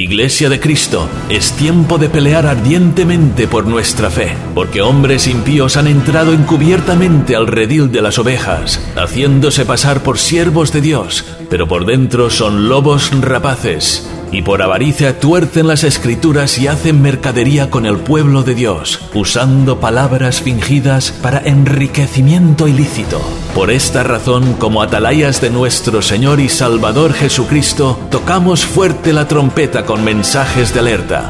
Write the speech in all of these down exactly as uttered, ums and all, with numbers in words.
Iglesia de Cristo, es tiempo de pelear ardientemente por nuestra fe, porque hombres impíos han entrado encubiertamente al redil de las ovejas, haciéndose pasar por siervos de Dios, pero por dentro son lobos rapaces, y por avaricia tuercen las Escrituras y hacen mercadería con el pueblo de Dios, usando palabras fingidas para enriquecimiento ilícito. Por esta razón, como atalayas de nuestro Señor y Salvador Jesucristo, tocamos fuerte la trompeta con mensajes de alerta.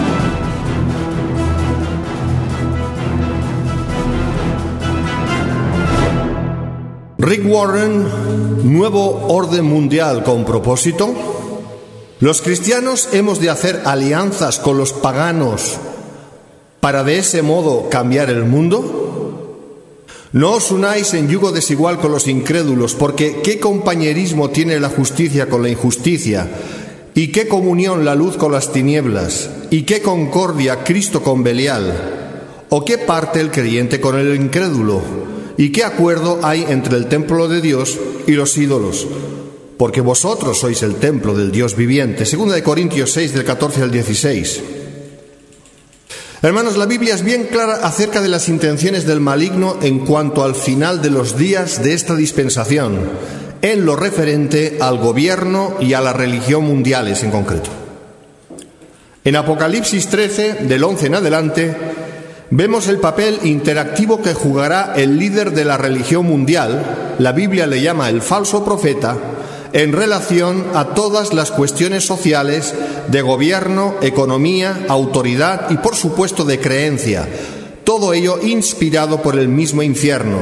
Rick Warren, nuevo orden mundial con propósito. Los cristianos hemos de hacer alianzas con los paganos para de ese modo cambiar el mundo. No os unáis en yugo desigual con los incrédulos, porque ¿qué compañerismo tiene la justicia con la injusticia? ¿Y qué comunión la luz con las tinieblas? ¿Y qué concordia Cristo con Belial? ¿O qué parte el creyente con el incrédulo? ¿Y qué acuerdo hay entre el templo de Dios y los ídolos? Porque vosotros sois el templo del Dios viviente. Segunda de Corintios seis, del catorce al dieciséis. Hermanos, la Biblia es bien clara acerca de las intenciones del maligno en cuanto al final de los días de esta dispensación, en lo referente al gobierno y a la religión mundiales en concreto. En Apocalipsis trece, del once en adelante, vemos el papel interactivo que jugará el líder de la religión mundial, la Biblia le llama el falso profeta, en relación a todas las cuestiones sociales de gobierno, economía, autoridad y, por supuesto, de creencia, todo ello inspirado por el mismo infierno.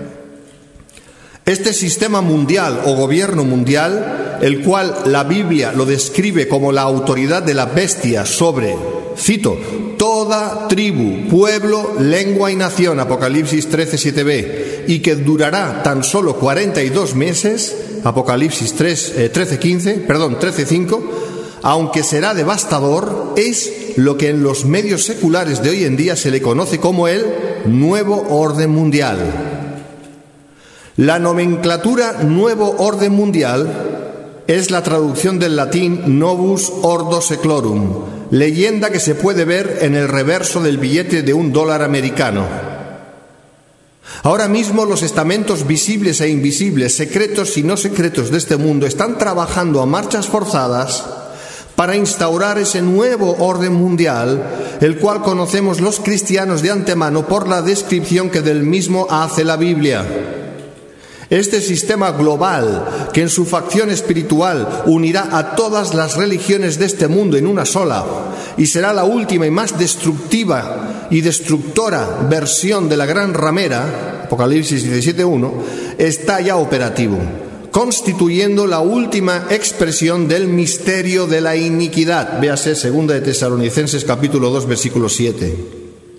Este sistema mundial o gobierno mundial, el cual la Biblia lo describe como la autoridad de la bestia sobre, cito, toda tribu, pueblo, lengua y nación, Apocalipsis trece, siete b, y que durará tan solo cuarenta y dos meses, Apocalipsis trece, quince, perdón, trece, cinco, aunque será devastador, es lo que en los medios seculares de hoy en día se le conoce como el nuevo orden mundial. La nomenclatura nuevo orden mundial es la traducción del latín novus ordo seclorum, leyenda que se puede ver en el reverso del billete de un dólar americano. Ahora mismo los estamentos visibles e invisibles, secretos y no secretos de este mundo están trabajando a marchas forzadas para instaurar ese nuevo orden mundial, el cual conocemos los cristianos de antemano por la descripción que del mismo hace la Biblia. Este sistema global, que en su facción espiritual unirá a todas las religiones de este mundo en una sola, y será la última y más destructiva y destructora versión de la gran ramera, Apocalipsis diecisiete, uno, está ya operativo, constituyendo la última expresión del misterio de la iniquidad. Véase segunda de Tesalonicenses capítulo dos, versículo siete.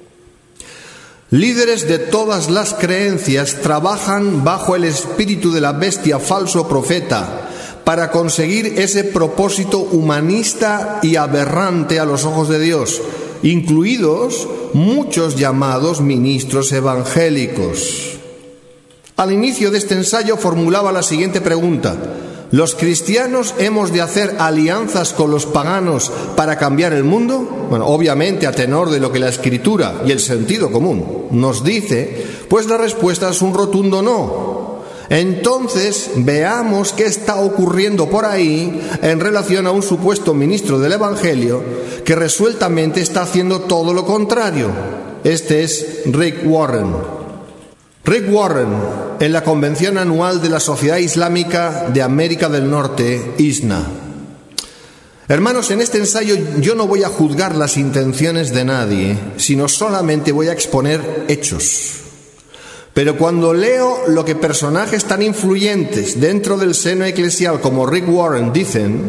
Líderes de todas las creencias trabajan bajo el espíritu de la bestia falso profeta para conseguir ese propósito humanista y aberrante a los ojos de Dios, incluidos muchos llamados ministros evangélicos. Al inicio de este ensayo formulaba la siguiente pregunta: ¿los cristianos hemos de hacer alianzas con los paganos para cambiar el mundo? Bueno, obviamente a tenor de lo que la Escritura y el sentido común nos dice, pues la respuesta es un rotundo no. Entonces, veamos qué está ocurriendo por ahí en relación a un supuesto ministro del Evangelio que resueltamente está haciendo todo lo contrario. Este es Rick Warren. Rick Warren, en la Convención Anual de la Sociedad Islámica de América del Norte, I S N A. Hermanos, en este ensayo yo no voy a juzgar las intenciones de nadie, sino solamente voy a exponer hechos. Pero cuando leo lo que personajes tan influyentes dentro del seno eclesial como Rick Warren dicen,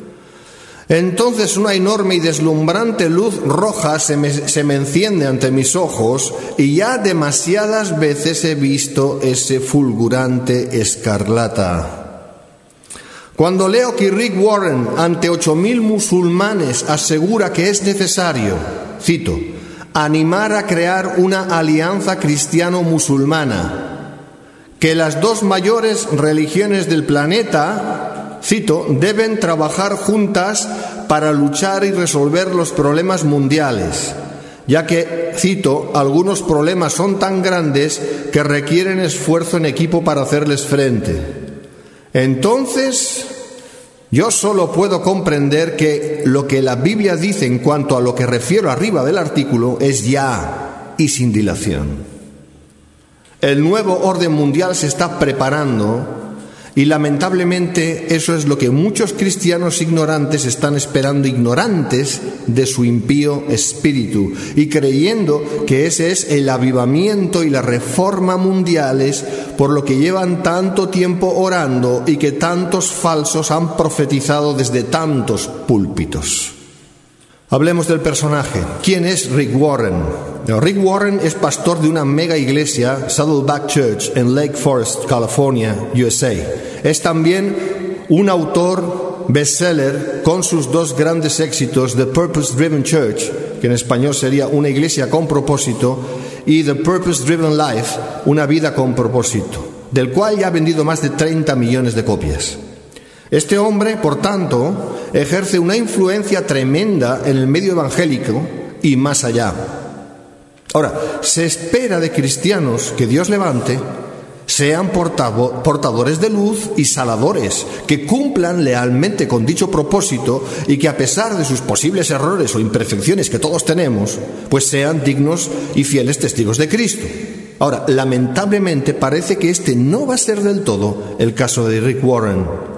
entonces una enorme y deslumbrante luz roja se me, se me enciende ante mis ojos y ya demasiadas veces he visto ese fulgurante escarlata. Cuando leo que Rick Warren ante ocho mil musulmanes asegura que es necesario, cito, animar a crear una alianza cristiano-musulmana, que las dos mayores religiones del planeta, cito, deben trabajar juntas para luchar y resolver los problemas mundiales, ya que, cito, algunos problemas son tan grandes que requieren esfuerzo en equipo para hacerles frente. Entonces, yo solo puedo comprender que lo que la Biblia dice en cuanto a lo que refiero arriba del artículo es ya y sin dilación. El nuevo orden mundial se está preparando y lamentablemente eso es lo que muchos cristianos ignorantes están esperando, ignorantes de su impío espíritu y creyendo que ese es el avivamiento y la reforma mundiales por lo que llevan tanto tiempo orando y que tantos falsos han profetizado desde tantos púlpitos. Hablemos del personaje. ¿Quién es Rick Warren? No, Rick Warren es pastor de una mega iglesia, Saddleback Church, en Lake Forest, California, U S A. Es también un autor bestseller con sus dos grandes éxitos, The Purpose Driven Church, que en español sería Una iglesia con propósito, y The Purpose Driven Life, Una vida con propósito, del cual ya ha vendido más de treinta millones de copias. Este hombre, por tanto, ejerce una influencia tremenda en el medio evangélico y más allá. Ahora, se espera de cristianos que Dios levante sean portadores de luz y saladores, que cumplan lealmente con dicho propósito y que a pesar de sus posibles errores o imperfecciones que todos tenemos, pues sean dignos y fieles testigos de Cristo. Ahora, lamentablemente parece que este no va a ser del todo el caso de Rick Warren.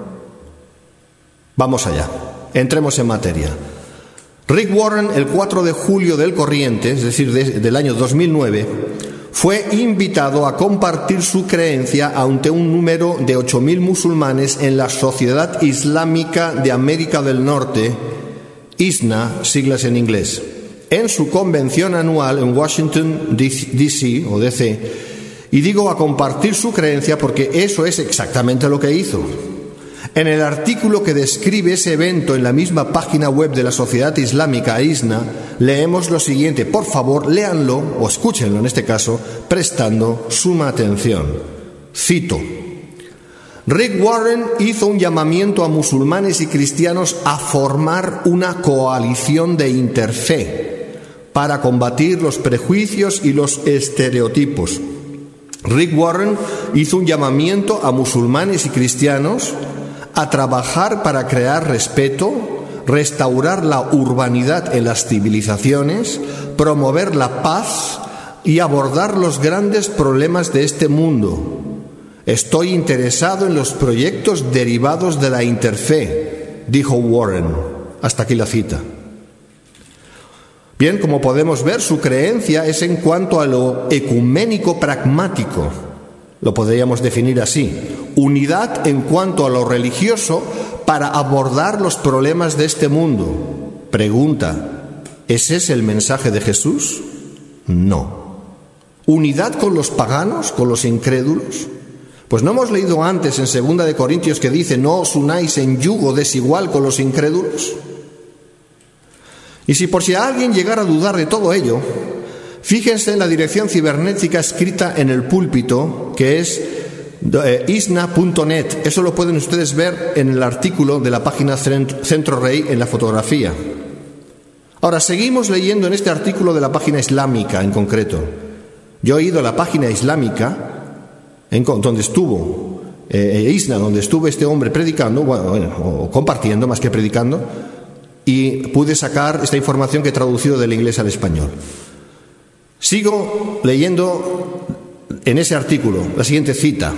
Vamos allá, entremos en materia. Rick Warren, el cuatro de julio del corriente, es decir, de, del año dos mil nueve, fue invitado a compartir su creencia ante un número de ocho mil musulmanes en la Sociedad Islámica de América del Norte, I S N A, siglas en inglés, en su convención anual en Washington, D C o D C, y digo a compartir su creencia porque eso es exactamente lo que hizo. En el artículo que describe ese evento en la misma página web de la Sociedad Islámica I S N A, leemos lo siguiente. Por favor, léanlo, o escúchenlo en este caso, prestando suma atención. Cito. Rick Warren hizo un llamamiento a musulmanes y cristianos a formar una coalición de interfe para combatir los prejuicios y los estereotipos. Rick Warren hizo un llamamiento a musulmanes y cristianos a trabajar para crear respeto, restaurar la urbanidad en las civilizaciones, promover la paz y abordar los grandes problemas de este mundo. Estoy interesado en los proyectos derivados de la interfe, dijo Warren. Hasta aquí la cita. Bien, como podemos ver, su creencia es en cuanto a lo ecuménico pragmático. Lo podríamos definir así: unidad en cuanto a lo religioso para abordar los problemas de este mundo. Pregunta: ¿ese es el mensaje de Jesús? No. ¿Unidad con los paganos, con los incrédulos? Pues no hemos leído antes en segunda de Corintios que dice: no os unáis en yugo desigual con los incrédulos. Y si por si alguien llegara a dudar de todo ello, fíjense en la dirección cibernética escrita en el púlpito, que es eh, isna punto net. Eso lo pueden ustedes ver en el artículo de la página Centro Rey en la fotografía. Ahora, seguimos leyendo en este artículo de la página islámica en concreto. Yo he ido a la página islámica en, donde estuvo eh, Isna, donde estuvo este hombre predicando, bueno, bueno, o compartiendo más que predicando, y pude sacar esta información que he traducido del inglés al español. Sigo leyendo en ese artículo la siguiente cita.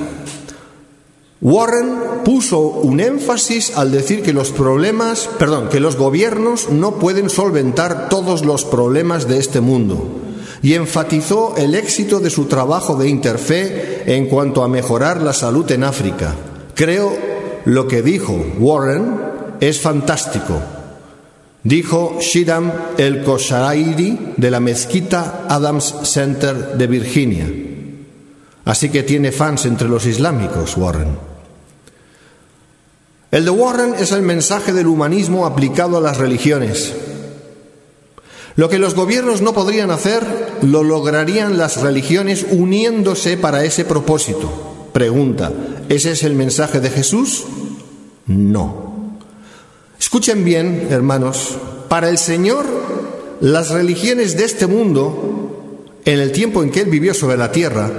Warren puso un énfasis al decir que los problemas, perdón, que los gobiernos no pueden solventar todos los problemas de este mundo, y enfatizó el éxito de su trabajo de interfe en cuanto a mejorar la salud en África. Creo lo que dijo Warren es fantástico, dijo Shidam el-Kosharairi de la mezquita Adams Center de Virginia. Así que tiene fans entre los islámicos, Warren. El de Warren es el mensaje del humanismo aplicado a las religiones. Lo que los gobiernos no podrían hacer, lo lograrían las religiones uniéndose para ese propósito. Pregunta: ¿ese es el mensaje de Jesús? No. Escuchen bien, hermanos, para el Señor, las religiones de este mundo, en el tiempo en que Él vivió sobre la tierra,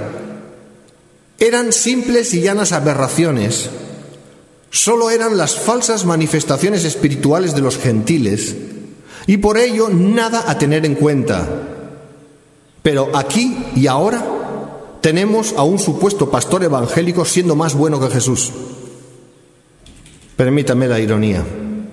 eran simples y llanas aberraciones. Solo eran las falsas manifestaciones espirituales de los gentiles y por ello nada a tener en cuenta. Pero aquí y ahora tenemos a un supuesto pastor evangélico siendo más bueno que Jesús. Permítame la ironía.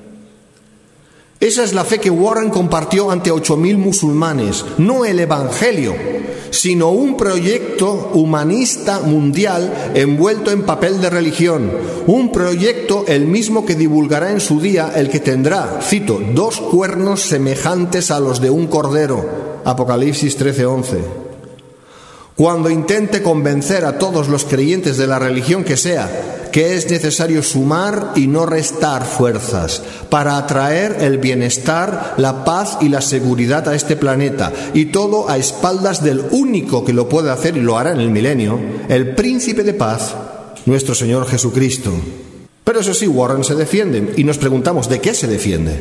Esa es la fe que Warren compartió ante ocho mil musulmanes, no el Evangelio, sino un proyecto humanista mundial envuelto en papel de religión, un proyecto el mismo que divulgará en su día el que tendrá, cito, dos cuernos semejantes a los de un cordero, Apocalipsis trece once. Cuando intente convencer a todos los creyentes de la religión que sea que es necesario sumar y no restar fuerzas para atraer el bienestar, la paz y la seguridad a este planeta, y todo a espaldas del único que lo puede hacer y lo hará en el milenio, el príncipe de paz, nuestro Señor Jesucristo. Pero eso sí, Warren se defiende y nos preguntamos, ¿de qué se defiende?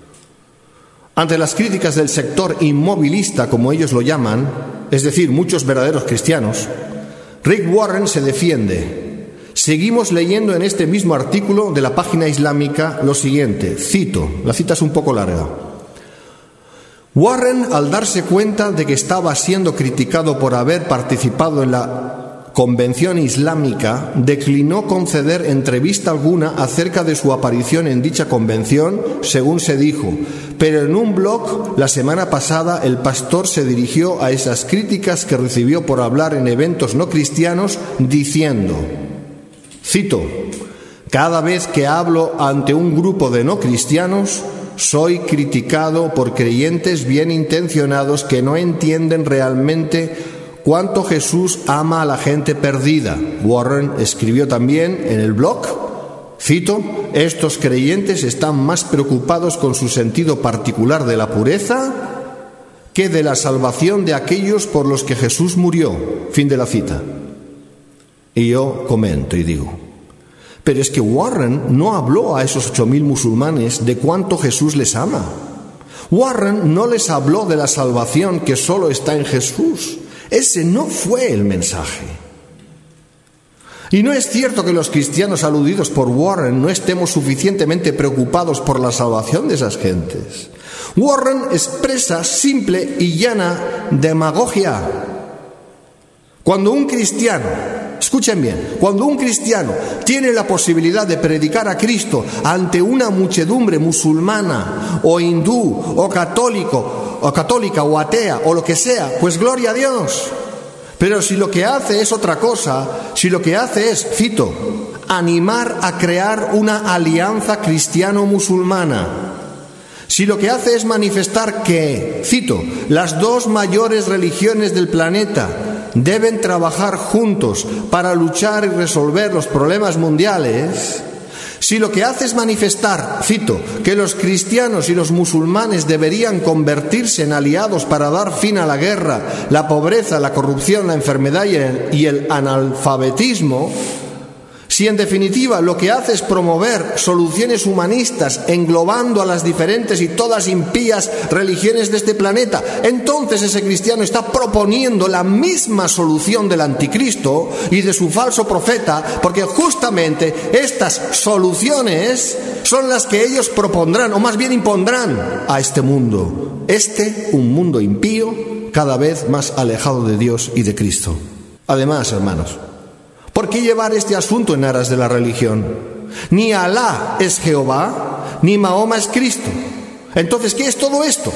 Ante las críticas del sector inmovilista, como ellos lo llaman, es decir, muchos verdaderos cristianos, Rick Warren se defiende. Seguimos leyendo en este mismo artículo de la página islámica lo siguiente, cito, la cita es un poco larga. Warren, al darse cuenta de que estaba siendo criticado por haber participado en la Convención Islámica, declinó conceder entrevista alguna acerca de su aparición en dicha convención, según se dijo, pero en un blog la semana pasada el pastor se dirigió a esas críticas que recibió por hablar en eventos no cristianos, diciendo, cito, cada vez que hablo ante un grupo de no cristianos, soy criticado por creyentes bien intencionados que no entienden realmente cuánto Jesús ama a la gente perdida. Warren escribió también en el blog, cito, estos creyentes están más preocupados con su sentido particular de la pureza que de la salvación de aquellos por los que Jesús murió. Fin de la cita. Y yo comento y digo, pero es que Warren no habló a esos ocho mil musulmanes de cuánto Jesús les ama. Warren no les habló de la salvación que solo está en Jesús. Ese no fue el mensaje. Y no es cierto que los cristianos aludidos por Warren no estemos suficientemente preocupados por la salvación de esas gentes. Warren expresa simple y llana demagogia. Cuando un cristiano, escuchen bien, cuando un cristiano tiene la posibilidad de predicar a Cristo ante una muchedumbre musulmana o hindú o católico o católica o atea o lo que sea, pues gloria a Dios. Pero si lo que hace es otra cosa, si lo que hace es, cito, animar a crear una alianza cristiano-musulmana, si lo que hace es manifestar que, cito, las dos mayores religiones del planeta deben trabajar juntos para luchar y resolver los problemas mundiales, si lo que hace es manifestar, cito, que los cristianos y los musulmanes deberían convertirse en aliados para dar fin a la guerra, la pobreza, la corrupción, la enfermedad y el, y el analfabetismo, si en definitiva lo que hace es promover soluciones humanistas englobando a las diferentes y todas impías religiones de este planeta, entonces ese cristiano está proponiendo la misma solución del anticristo y de su falso profeta, porque justamente estas soluciones son las que ellos propondrán, o más bien impondrán a este mundo. Este, un mundo impío, cada vez más alejado de Dios y de Cristo. Además, hermanos, ¿por qué llevar este asunto en aras de la religión? Ni Alá es Jehová, ni Mahoma es Cristo. Entonces, ¿qué es todo esto?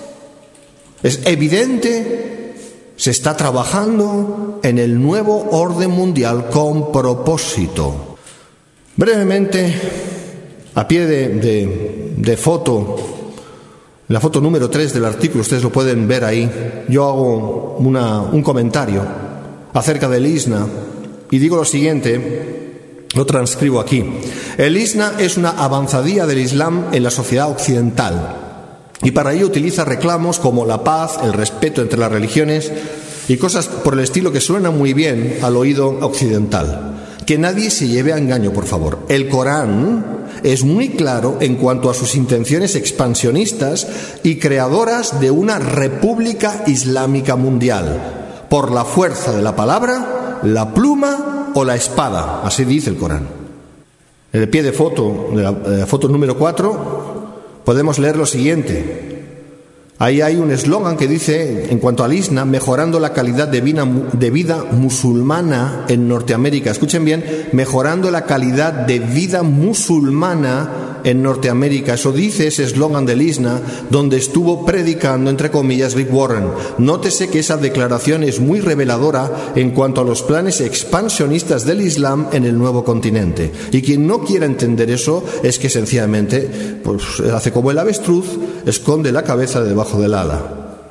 Es evidente, se está trabajando en el nuevo orden mundial con propósito. Brevemente, a pie de, de, de foto, la foto número tres del artículo, ustedes lo pueden ver ahí, yo hago una, un comentario acerca del I S N A. Y digo lo siguiente, lo transcribo aquí. El I S N A es una avanzadilla del Islam en la sociedad occidental y para ello utiliza reclamos como la paz, el respeto entre las religiones y cosas por el estilo que suenan muy bien al oído occidental. Que nadie se lleve a engaño, por favor. El Corán es muy claro en cuanto a sus intenciones expansionistas y creadoras de una república islámica mundial, por la fuerza de la palabra, la pluma o la espada, así dice el Corán. En el pie de foto, de la, de la foto número cuatro, podemos leer lo siguiente. Ahí hay un eslogan que dice, en cuanto al Islam, mejorando la calidad de vida, de vida musulmana en Norteamérica. Escuchen bien, mejorando la calidad de vida musulmana en Norteamérica. Eso dice ese eslogan del Islam, donde estuvo predicando, entre comillas, Rick Warren. Nótese que esa declaración es muy reveladora en cuanto a los planes expansionistas del Islam en el nuevo continente. Y quien no quiera entender eso es que sencillamente pues, hace como el avestruz, esconde la cabeza debajo del ala.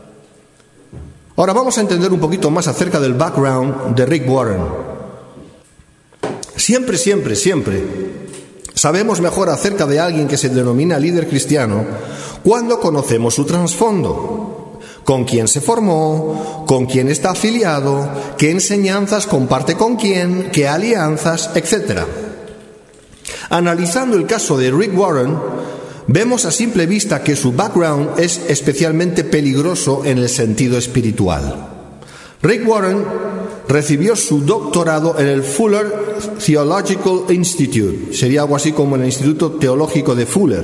Ahora vamos a entender un poquito más acerca del background de Rick Warren. Siempre, siempre, siempre sabemos mejor acerca de alguien que se denomina líder cristiano cuando conocemos su trasfondo, con quién se formó, con quién está afiliado, qué enseñanzas comparte con quién, qué alianzas, etcétera. Analizando el caso de Rick Warren, vemos a simple vista que su background es especialmente peligroso en el sentido espiritual. Rick Warren recibió su doctorado en el Fuller Theological Institute, sería algo así como el Instituto Teológico de Fuller.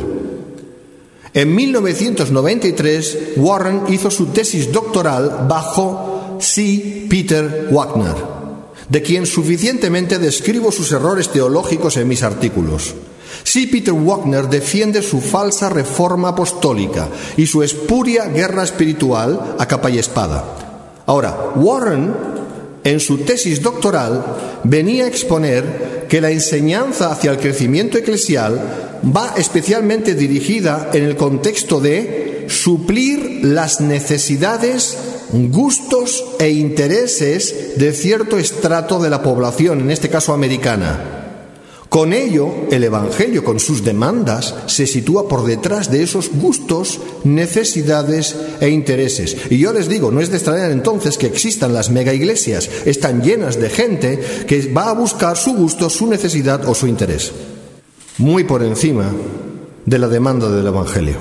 En mil novecientos noventa y tres, Warren hizo su tesis doctoral bajo C. Peter Wagner, de quien suficientemente describo sus errores teológicos en mis artículos. C. Peter Wagner defiende su falsa reforma apostólica y su espuria guerra espiritual a capa y espada. Ahora, Warren, en su tesis doctoral, venía a exponer que la enseñanza hacia el crecimiento eclesial va especialmente dirigida en el contexto de suplir las necesidades, gustos e intereses de cierto estrato de la población, en este caso americana. Con ello, el Evangelio, con sus demandas, se sitúa por detrás de esos gustos, necesidades e intereses. Y yo les digo, no es de extrañar entonces que existan las mega iglesias, están llenas de gente que va a buscar su gusto, su necesidad o su interés, muy por encima de la demanda del Evangelio.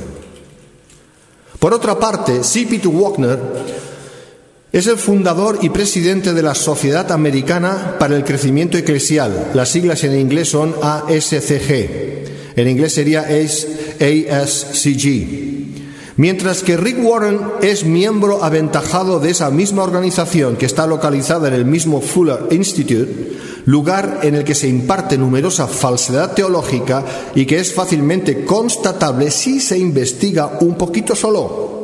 Por otra parte, C. Peter Wagner es el fundador y presidente de la Sociedad Americana para el Crecimiento Eclesial. Las siglas en inglés son A S C G. En inglés sería A S C G. Mientras que Rick Warren es miembro aventajado de esa misma organización que está localizada en el mismo Fuller Institute, lugar en el que se imparte numerosa falsedad teológica y que es fácilmente constatable si se investiga un poquito solo.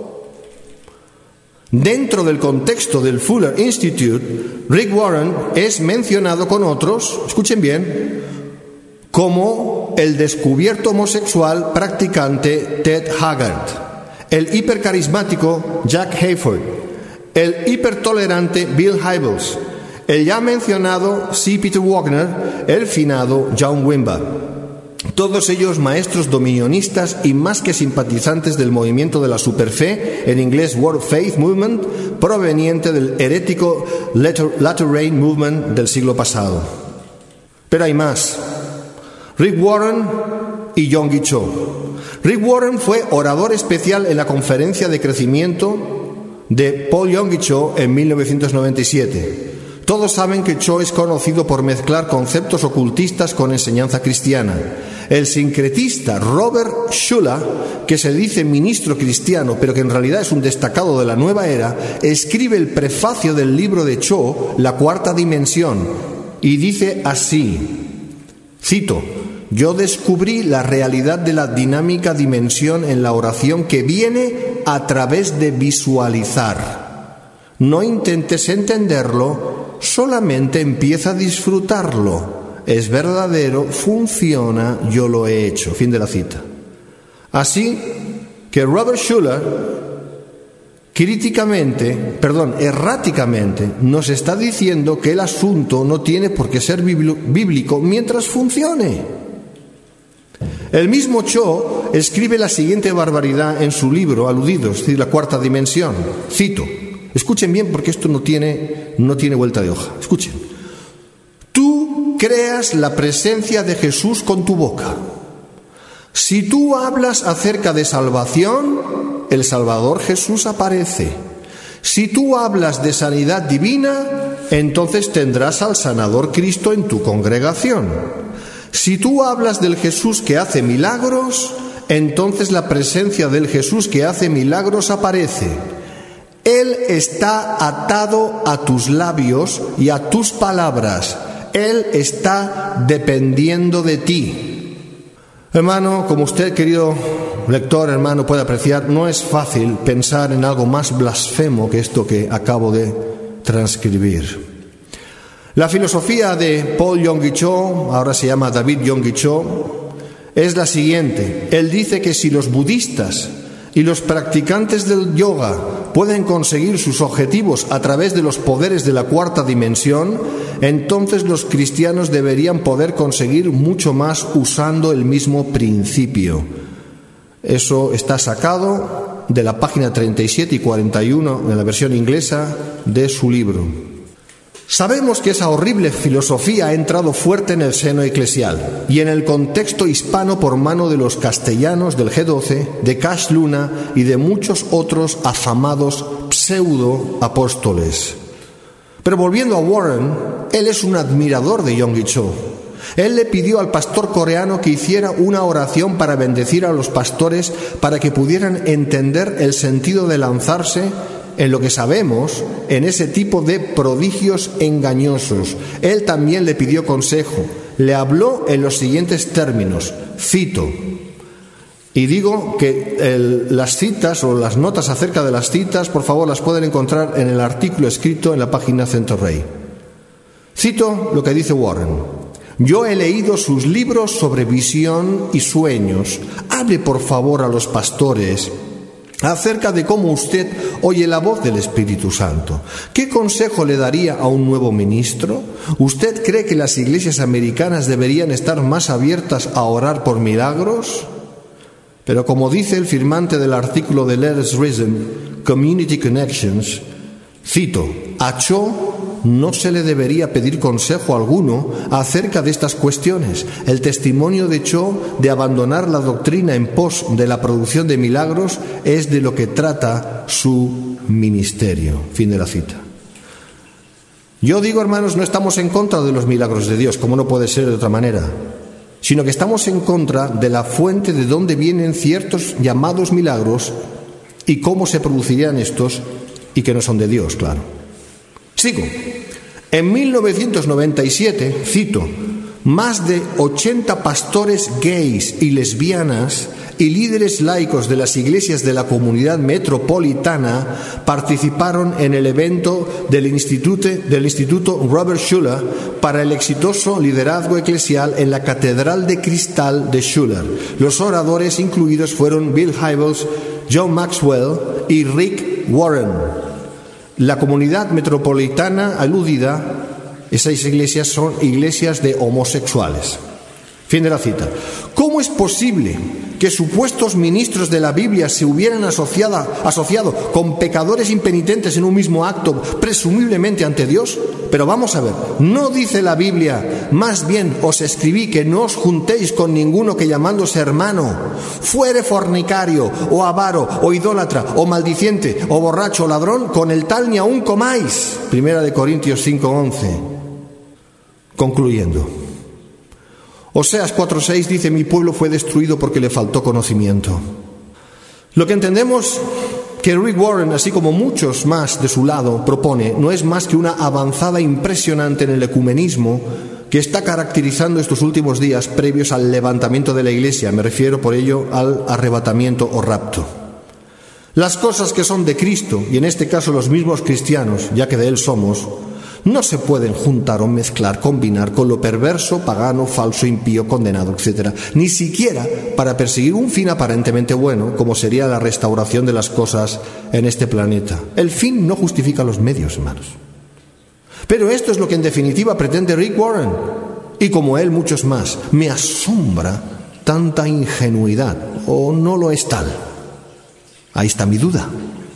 Dentro del contexto del Fuller Institute, Rick Warren es mencionado con otros, escuchen bien, como el descubierto homosexual practicante Ted Haggard, el hipercarismático Jack Hayford, el hipertolerante Bill Hybels, el ya mencionado C. Peter Wagner, el finado John Wimber. Todos ellos maestros dominionistas y más que simpatizantes del movimiento de la superfe, en inglés World Faith Movement, proveniente del herético Latter Rain Movement del siglo pasado. Pero hay más. Rick Warren y Yonggi Cho. Rick Warren fue orador especial en la conferencia de crecimiento de Paul Yonggi Cho en mil novecientos noventa y siete. Todos saben que Cho es conocido por mezclar conceptos ocultistas con enseñanza cristiana. El sincretista Robert Schuller, que se dice ministro cristiano, pero que en realidad es un destacado de la nueva era, escribe el prefacio del libro de Cho, La Cuarta Dimensión, y dice así, cito, «Yo descubrí la realidad de la dinámica dimensión en la oración que viene a través de visualizar. No intentes entenderlo, solamente empieza a disfrutarlo. Es verdadero, funciona, yo lo he hecho». Fin de la cita. Así que Robert Schuller, críticamente, perdón, erráticamente, nos está diciendo que el asunto no tiene por qué ser bíblico mientras funcione. El mismo Cho escribe la siguiente barbaridad en su libro Aludidos, es decir, La Cuarta Dimensión. Cito. Escuchen bien porque esto no tiene, no tiene vuelta de hoja. Escuchen. Tú creas la presencia de Jesús con tu boca. Si tú hablas acerca de salvación, el Salvador Jesús aparece. Si tú hablas de sanidad divina, entonces tendrás al sanador Cristo en tu congregación. Si tú hablas del Jesús que hace milagros, entonces la presencia del Jesús que hace milagros aparece. Él está atado a tus labios y a tus palabras. Él está dependiendo de ti. Hermano, como usted, querido lector, hermano, puede apreciar, no es fácil pensar en algo más blasfemo que esto que acabo de transcribir. La filosofía de Paul Yonggi Cho, ahora se llama David Yonggi Cho, es la siguiente. Él dice que si los budistas y los practicantes del yoga pueden conseguir sus objetivos a través de los poderes de la cuarta dimensión, entonces los cristianos deberían poder conseguir mucho más usando el mismo principio. Eso está sacado de la página treinta y siete y cuarenta y uno de la versión inglesa de su libro. Sabemos que esa horrible filosofía ha entrado fuerte en el seno eclesial y en el contexto hispano por mano de los castellanos del G doce, de Cash Luna y de muchos otros afamados pseudo-apóstoles. Pero volviendo a Warren, él es un admirador de Yonggi Cho. Él le pidió al pastor coreano que hiciera una oración para bendecir a los pastores para que pudieran entender el sentido de lanzarse en lo que sabemos, en ese tipo de prodigios engañosos. Él también le pidió consejo. Le habló en los siguientes términos, cito, y digo que el, las citas o las notas acerca de las citas, por favor, las pueden encontrar en el artículo escrito en la página Centro Rey. Cito lo que dice Warren. Yo he leído sus libros sobre visión y sueños. Hable, por favor, a los pastores acerca de cómo usted oye la voz del Espíritu Santo. ¿Qué consejo le daría a un nuevo ministro? ¿Usted cree que las iglesias americanas deberían estar más abiertas a orar por milagros? Pero como dice el firmante del artículo de Letters Risen, Community Connections, cito, a Cho no se le debería pedir consejo alguno acerca de estas cuestiones. El testimonio de Cho de abandonar la doctrina en pos de la producción de milagros es de lo que trata su ministerio. Fin de la cita. Yo digo, hermanos, no estamos en contra de los milagros de Dios, como no puede ser de otra manera, sino que estamos en contra de la fuente de donde vienen ciertos llamados milagros y cómo se producirían estos y que no son de Dios, claro. Sigo. En mil novecientos noventa y siete, cito, más de ochenta pastores gays y lesbianas y líderes laicos de las iglesias de la comunidad metropolitana participaron en el evento del Instituto, del Instituto Robert Schuller para el exitoso liderazgo eclesial en la Catedral de Cristal de Schuller. Los oradores incluidos fueron Bill Hybels, John Maxwell y Rick Warren. La comunidad metropolitana aludida, esas iglesias son iglesias de homosexuales. Fin de la cita. ¿Cómo es posible que supuestos ministros de la Biblia se hubieran asociado, asociado con pecadores impenitentes en un mismo acto, presumiblemente ante Dios? Pero vamos a ver, no dice la Biblia, más bien os escribí que no os juntéis con ninguno que llamándose hermano fuere fornicario, o avaro, o idólatra, o maldiciente, o borracho, o ladrón, con el tal ni aun comáis. Primera de Corintios cinco once. Concluyendo. Oseas cuatro seis dice, mi pueblo fue destruido porque le faltó conocimiento. Lo que entendemos que Rick Warren, así como muchos más de su lado, propone, no es más que una avanzada impresionante en el ecumenismo que está caracterizando estos últimos días previos al levantamiento de la Iglesia. Me refiero por ello al arrebatamiento o rapto. Las cosas que son de Cristo, y en este caso los mismos cristianos, ya que de Él somos, no se pueden juntar o mezclar, combinar con lo perverso, pagano, falso, impío, condenado, etcétera. Ni siquiera para perseguir un fin aparentemente bueno, como sería la restauración de las cosas en este planeta. El fin no justifica los medios, hermanos. Pero esto es lo que en definitiva pretende Rick Warren, y como él muchos más. Me asombra tanta ingenuidad, o no lo es tal. Ahí está mi duda.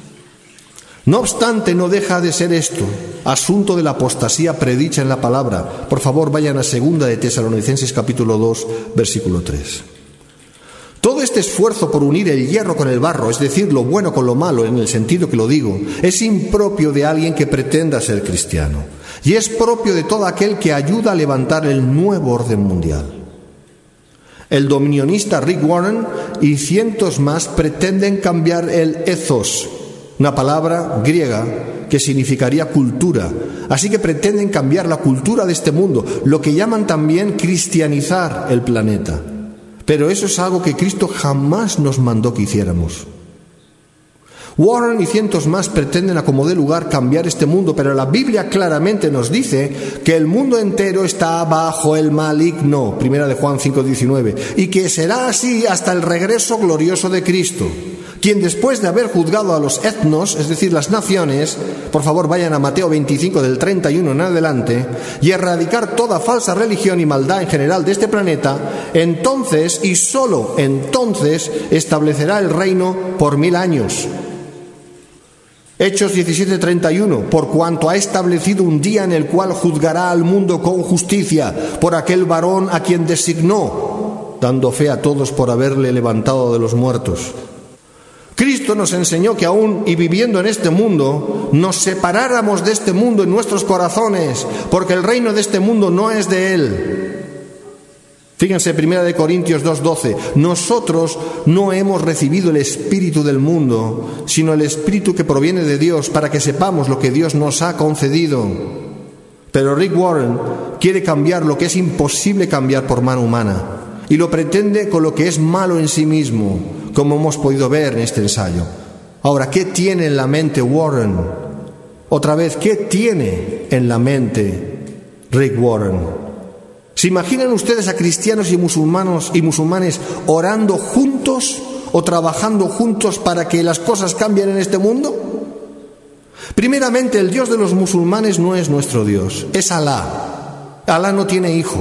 No obstante, no deja de ser esto asunto de la apostasía predicha en la palabra. Por favor, vayan a segunda de Tesalonicenses capítulo dos, versículo tres. Todo este esfuerzo por unir el hierro con el barro, es decir, lo bueno con lo malo, en el sentido que lo digo, es impropio de alguien que pretenda ser cristiano. Y es propio de todo aquel que ayuda a levantar el nuevo orden mundial. El dominionista Rick Warren y cientos más pretenden cambiar el ethos, una palabra griega que significaría cultura. Así que pretenden cambiar la cultura de este mundo, lo que llaman también cristianizar el planeta. Pero eso es algo que Cristo jamás nos mandó que hiciéramos. Warren y cientos más pretenden a como dé lugar cambiar este mundo, pero la Biblia claramente nos dice que el mundo entero está bajo el maligno, primera de Juan cinco diecinueve, y que será así hasta el regreso glorioso de Cristo, quien después de haber juzgado a los etnos, es decir, las naciones, por favor vayan a Mateo veinticinco del treinta y uno en adelante, y erradicar toda falsa religión y maldad en general de este planeta, entonces y solo entonces establecerá el reino por mil años. Hechos diecisiete treinta y uno, por cuanto ha establecido un día en el cual juzgará al mundo con justicia por aquel varón a quien designó, dando fe a todos por haberle levantado de los muertos. Cristo nos enseñó que aún y viviendo en este mundo, nos separáramos de este mundo en nuestros corazones, porque el reino de este mundo no es de Él. Fíjense, primera de Corintios dos doce, nosotros no hemos recibido el espíritu del mundo, sino el espíritu que proviene de Dios, para que sepamos lo que Dios nos ha concedido. Pero Rick Warren quiere cambiar lo que es imposible cambiar por mano humana, y lo pretende con lo que es malo en sí mismo, como hemos podido ver en este ensayo. Ahora, ¿qué tiene en la mente Warren? Otra vez, ¿qué tiene en la mente Rick Warren? ¿Se imaginan ustedes a cristianos y musulmanos y musulmanes orando juntos o trabajando juntos para que las cosas cambien en este mundo? Primeramente, el Dios de los musulmanes no es nuestro Dios, es Alá. Alá no tiene hijo.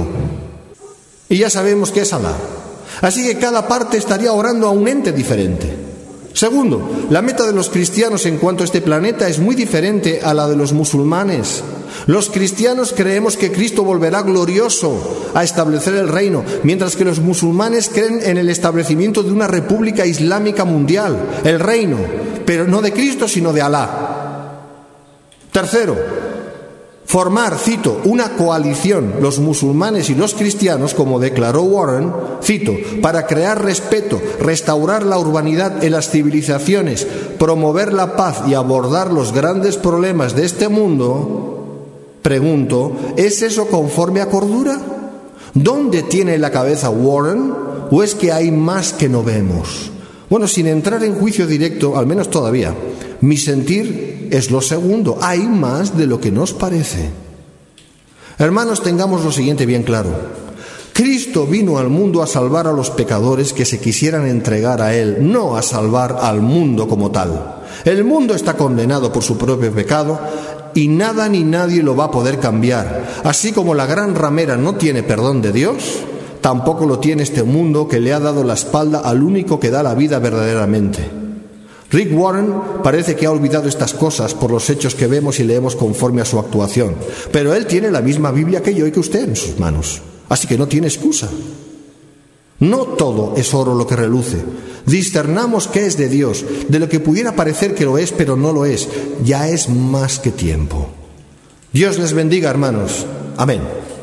Y ya sabemos que es Alá. Así que cada parte estaría orando a un ente diferente. Segundo, la meta de los cristianos en cuanto a este planeta es muy diferente a la de los musulmanes. Los cristianos creemos que Cristo volverá glorioso a establecer el reino, mientras que los musulmanes creen en el establecimiento de una república islámica mundial, el reino, pero no de Cristo, sino de Alá. Tercero, formar, cito, una coalición, los musulmanes y los cristianos, como declaró Warren, cito, para crear respeto, restaurar la urbanidad en las civilizaciones, promover la paz y abordar los grandes problemas de este mundo. Pregunto, ¿es eso conforme a cordura? ¿Dónde tiene la cabeza Warren? ¿O es que hay más que no vemos? Bueno, sin entrar en juicio directo, al menos todavía, mi sentir es lo segundo. Hay más de lo que nos parece. Hermanos, tengamos lo siguiente bien claro. Cristo vino al mundo a salvar a los pecadores que se quisieran entregar a Él, no a salvar al mundo como tal. El mundo está condenado por su propio pecado y nada ni nadie lo va a poder cambiar. Así como la gran ramera no tiene perdón de Dios, tampoco lo tiene este mundo que le ha dado la espalda al único que da la vida verdaderamente. Rick Warren parece que ha olvidado estas cosas por los hechos que vemos y leemos conforme a su actuación, pero él tiene la misma Biblia que yo y que usted en sus manos, así que no tiene excusa. No todo es oro lo que reluce. Discernamos qué es de Dios, de lo que pudiera parecer que lo es, pero no lo es. Ya es más que tiempo. Dios les bendiga, hermanos. Amén.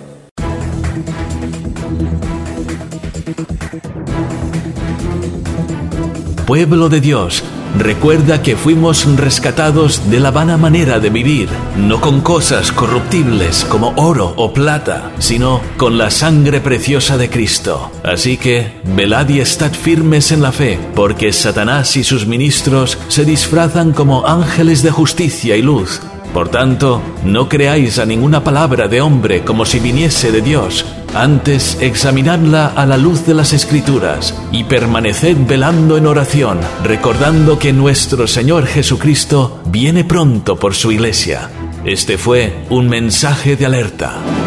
Pueblo de Dios, recuerda que fuimos rescatados de la vana manera de vivir, no con cosas corruptibles como oro o plata, sino con la sangre preciosa de Cristo. Así que, velad y estad firmes en la fe, porque Satanás y sus ministros se disfrazan como ángeles de justicia y luz. Por tanto, no creáis a ninguna palabra de hombre como si viniese de Dios. Antes, examinadla a la luz de las Escrituras y permaneced velando en oración, recordando que nuestro Señor Jesucristo viene pronto por su Iglesia. Este fue un mensaje de alerta.